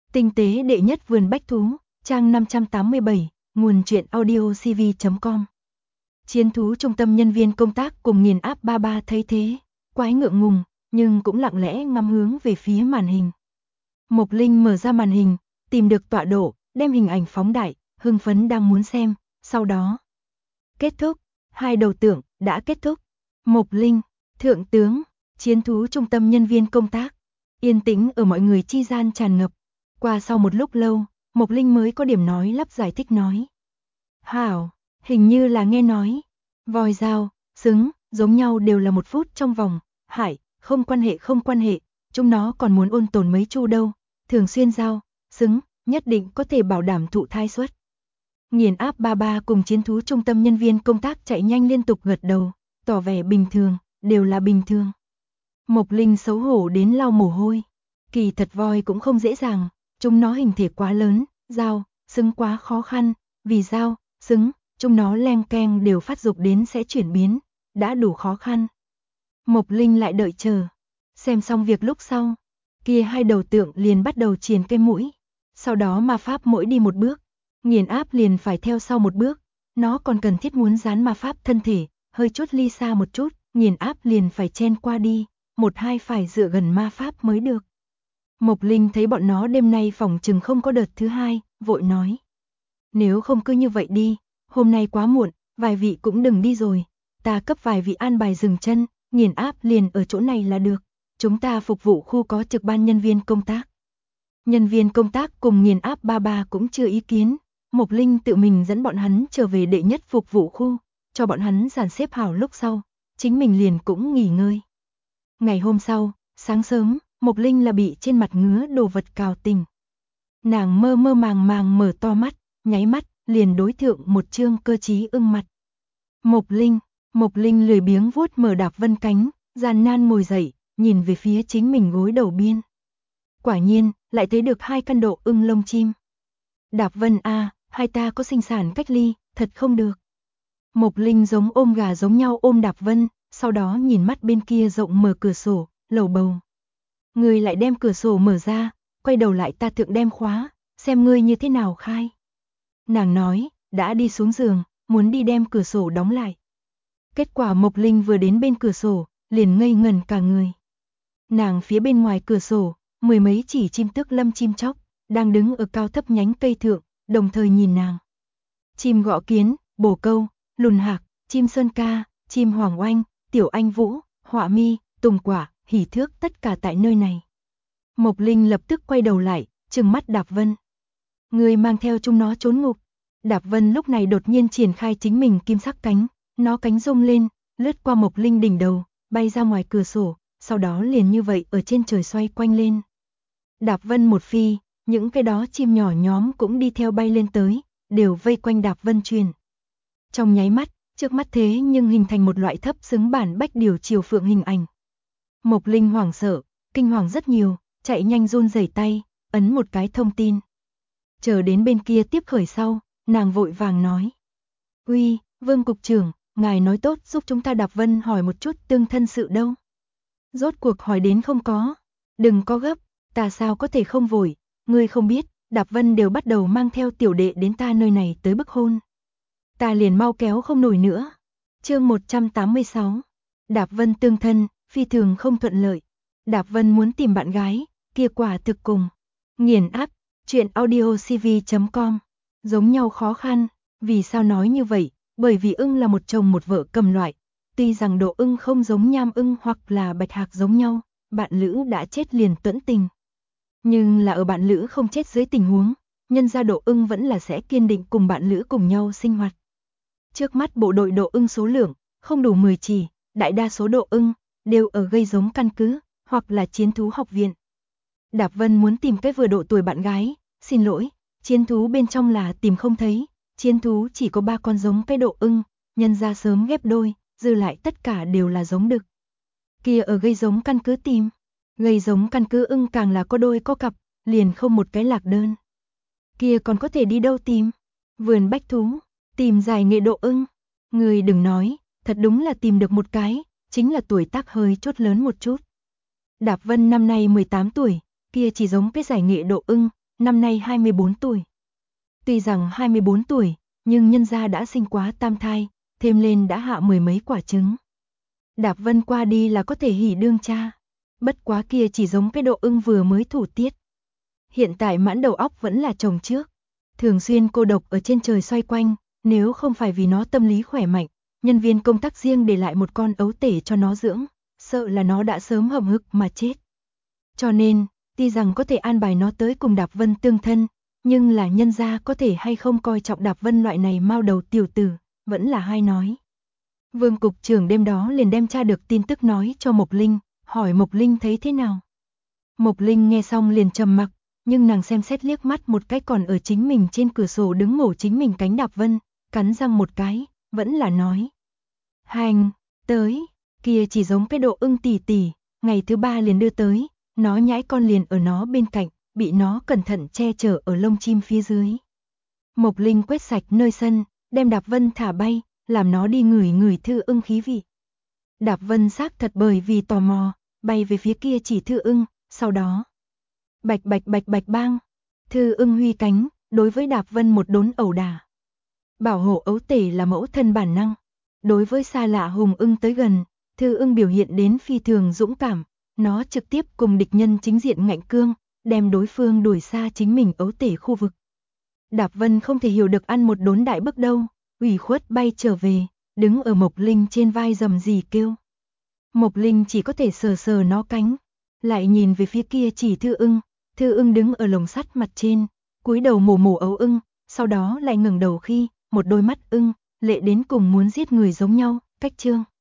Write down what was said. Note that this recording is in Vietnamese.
Tinh tế đệ nhất vườn bách thú, trang 587, nguồn truyện audiocv.com. Chiến thú trung tâm nhân viên công tác cùng nghiền áp ba ba thấy thế, quái ngượng ngùng, nhưng cũng lặng lẽ ngắm hướng về phía màn hình. Mộc Linh mở ra màn hình, tìm được tọa độ, đem hình ảnh phóng đại, hưng phấn đang muốn xem, sau đó. Kết thúc, hai đầu tượng, đã kết thúc. Mộc Linh, thượng tướng, chiến thú trung tâm nhân viên công tác. Yên tĩnh ở mọi người chi gian tràn ngập. Qua sau một lúc lâu, Mộc Linh mới có điểm nói lắp giải thích nói. Hảo, hình như là nghe nói. Voi dao, xứng, giống nhau đều là 1 phút trong vòng. Hải, không quan hệ, chúng nó còn muốn ôn tồn mấy chu đâu. Thường xuyên dao, xứng, nhất định có thể bảo đảm thụ thai suất. Nghiền áp ba ba cùng chiến thú trung tâm nhân viên công tác chạy nhanh liên tục gật đầu, tỏ vẻ bình thường, đều là bình thường. Mộc Linh xấu hổ đến lau mồ hôi. Kỳ thật voi cũng không dễ dàng, chúng nó hình thể quá lớn, dao, xứng quá khó khăn, vì dao, xứng, chúng nó leng keng đều phát dục đến sẽ chuyển biến, đã đủ khó khăn. Mộc Linh lại đợi chờ, xem xong việc lúc sau, kia hai đầu tượng liền bắt đầu triền cái mũi, sau đó ma pháp mỗi đi một bước, nghiền áp liền phải theo sau một bước, nó còn cần thiết muốn dán ma pháp thân thể, hơi chút ly xa một chút, nghiền áp liền phải chen qua đi, một hai phải dựa gần ma pháp mới được. Mộc Linh thấy bọn nó đêm nay phỏng chừng không có đợt thứ hai, vội nói. Nếu không cứ như vậy đi, hôm nay quá muộn, vài vị cũng đừng đi rồi, ta cấp vài vị an bài dừng chân, nghiền áp liền ở chỗ này là được, chúng ta phục vụ khu có trực ban nhân viên công tác. Nhân viên công tác cùng nghiền áp ba ba cũng chưa ý kiến, Mộc Linh tự mình dẫn bọn hắn trở về đệ nhất phục vụ khu, cho bọn hắn dàn xếp hảo lúc sau, chính mình liền cũng nghỉ ngơi. Ngày hôm sau, sáng sớm, Mộc Linh là bị trên mặt ngứa đồ vật cào tỉnh. Nàng mơ mơ màng màng mở to mắt, nháy mắt, liền đối thượng một trương cơ trí ưng mặt. Mộc Linh lười biếng vuốt mở Đạp Vân cánh, gian nan ngồi dậy, nhìn về phía chính mình gối đầu biên. Quả nhiên, lại thấy được 2 căn độ ưng lông chim. Đạp Vân a, hai ta có sinh sản cách ly, thật không được. Mộc Linh giống ôm gà giống nhau ôm Đạp Vân, sau đó nhìn mắt bên kia rộng mở cửa sổ, lầu bầu. Ngươi lại đem cửa sổ mở ra, quay đầu lại ta thượng đem khóa, xem ngươi như thế nào khai. Nàng nói, đã đi xuống giường, muốn đi đem cửa sổ đóng lại. Kết quả Mộc Linh vừa đến bên cửa sổ, liền ngây ngẩn cả người. Nàng phía bên ngoài cửa sổ, 10 mấy chỉ chim tước lâm chim chóc, đang đứng ở cao thấp nhánh cây thượng, đồng thời nhìn nàng. Chim gõ kiến, bồ câu, lùn hạc, chim sơn ca, chim hoàng oanh, tiểu anh vũ, họa mi, tùng quả, hỉ thước tất cả tại nơi này. Mộc Linh lập tức quay đầu lại, trừng mắt Đạp Vân. Người mang theo chúng nó trốn ngục. Đạp Vân lúc này đột nhiên triển khai chính mình kim sắc cánh, nó cánh rung lên, lướt qua Mộc Linh đỉnh đầu, bay ra ngoài cửa sổ, sau đó liền như vậy ở trên trời xoay quanh lên. Đạp Vân một phi, những cái đó chim nhỏ nhóm cũng đi theo bay lên tới, đều vây quanh Đạp Vân truyền. Trong nháy mắt, trước mắt thế nhưng hình thành một loại thấp xứng bản bách điều chiều phượng hình ảnh. Mộc Linh hoảng sợ, kinh hoàng rất nhiều, chạy nhanh run rẩy tay, ấn một cái thông tin. Chờ đến bên kia tiếp khởi sau, nàng vội vàng nói. Uy, Vương Cục trưởng, ngài nói tốt giúp chúng ta Đạp Vân hỏi một chút tương thân sự đâu. Rốt cuộc hỏi đến không có. Đừng có gấp, ta sao có thể không vội, ngươi không biết, Đạp Vân đều bắt đầu mang theo tiểu đệ đến ta nơi này tới bức hôn. Ta liền mau kéo không nổi nữa. Chương 186. Đạp Vân tương thân, phi thường không thuận lợi. Đạp Vân muốn tìm bạn gái, kia quả thực cùng. Nghiền áp, truyện audiocv.com. Giống nhau khó khăn, vì sao nói như vậy? Bởi vì ưng là một chồng một vợ cầm loại. Tuy rằng độ ưng không giống nham ưng hoặc là bạch hạc giống nhau, bạn lữ đã chết liền tuẫn tình. Nhưng là ở bạn lữ không chết dưới tình huống, nhân gia độ ưng vẫn là sẽ kiên định cùng bạn lữ cùng nhau sinh hoạt. Trước mắt bộ đội độ ưng số lượng, không đủ 10 chỉ, đại đa số độ ưng, đều ở gây giống căn cứ, hoặc là chiến thú học viện. Đạp Vân muốn tìm cái vừa độ tuổi bạn gái, xin lỗi, chiến thú bên trong là tìm không thấy, chiến thú chỉ có 3 con giống cái độ ưng, nhân ra sớm ghép đôi, dư lại tất cả đều là giống đực. Kia ở gây giống căn cứ tìm, gây giống căn cứ ưng càng là có đôi có cặp, liền không một cái lạc đơn. Kia còn có thể đi đâu tìm? Vườn bách thú, tìm giải nghệ độ ưng. Người đừng nói, thật đúng là tìm được một cái, chính là tuổi tác hơi chút lớn một chút. Đạp Vân năm nay 18 tuổi, kia chỉ giống cái giải nghệ độ ưng, năm nay 24 tuổi. Tuy rằng 24 tuổi, nhưng nhân gia đã sinh quá tam thai, thêm lên đã hạ 10 mấy quả trứng. Đạp Vân qua đi là có thể hỉ đương cha. Bất quá kia chỉ giống cái Độ Ưng vừa mới thủ tiết. Hiện tại mãn đầu óc vẫn là chồng trước. Thường xuyên cô độc ở trên trời xoay quanh, nếu không phải vì nó tâm lý khỏe mạnh, nhân viên công tác riêng để lại một con ấu tể cho nó dưỡng, sợ là nó đã sớm hầm hực mà chết. Cho nên, tuy rằng có thể an bài nó tới cùng Đạp Vân tương thân, nhưng là nhân gia có thể hay không coi trọng Đạp Vân loại này mao đầu tiểu tử, vẫn là hai nói. Vương cục trưởng đêm đó liền đem tra được tin tức nói cho Mộc Linh, hỏi Mộc Linh thấy thế nào. Mộc Linh nghe xong liền trầm mặc, nhưng nàng xem xét liếc mắt một cái còn ở chính mình trên cửa sổ đứng mổ chính mình cánh Đạp Vân, cắn răng một cái, vẫn là nói. Hành, tới, kia chỉ giống cái Độ Ưng tỷ tỷ, ngày thứ 3 liền đưa tới, nó nhãi con liền ở nó bên cạnh, bị nó cẩn thận che chở ở lông chim phía dưới. Mộc Linh quét sạch nơi sân, đem Đạp Vân thả bay, làm nó đi ngửi ngửi Thư Ưng khí vị. Đạp Vân xác thật bởi vì tò mò, bay về phía kia chỉ Thư Ưng, sau đó bạch bạch bạch bạch bang, Thư Ưng huy cánh, đối với Đạp Vân một đốn ẩu đả. Bảo hộ ấu tể là mẫu thân bản năng, đối với xa lạ hùng ưng tới gần, Thư Ưng biểu hiện đến phi thường dũng cảm, nó trực tiếp cùng địch nhân chính diện ngạnh cương, đem đối phương đuổi xa chính mình ấu tể khu vực. Đạp Vân không thể hiểu được ăn một đốn đại bức đâu, ủy khuất bay trở về, đứng ở Mộc Linh trên vai rầm rì kêu. Mộc Linh chỉ có thể sờ sờ nó cánh, lại nhìn về phía kia chỉ Thư Ưng đứng ở lồng sắt mặt trên, cúi đầu mổ mổ ấu ưng, sau đó lại ngẩng đầu khi, một đôi mắt ưng, lệ đến cùng muốn giết người giống nhau, cách trương.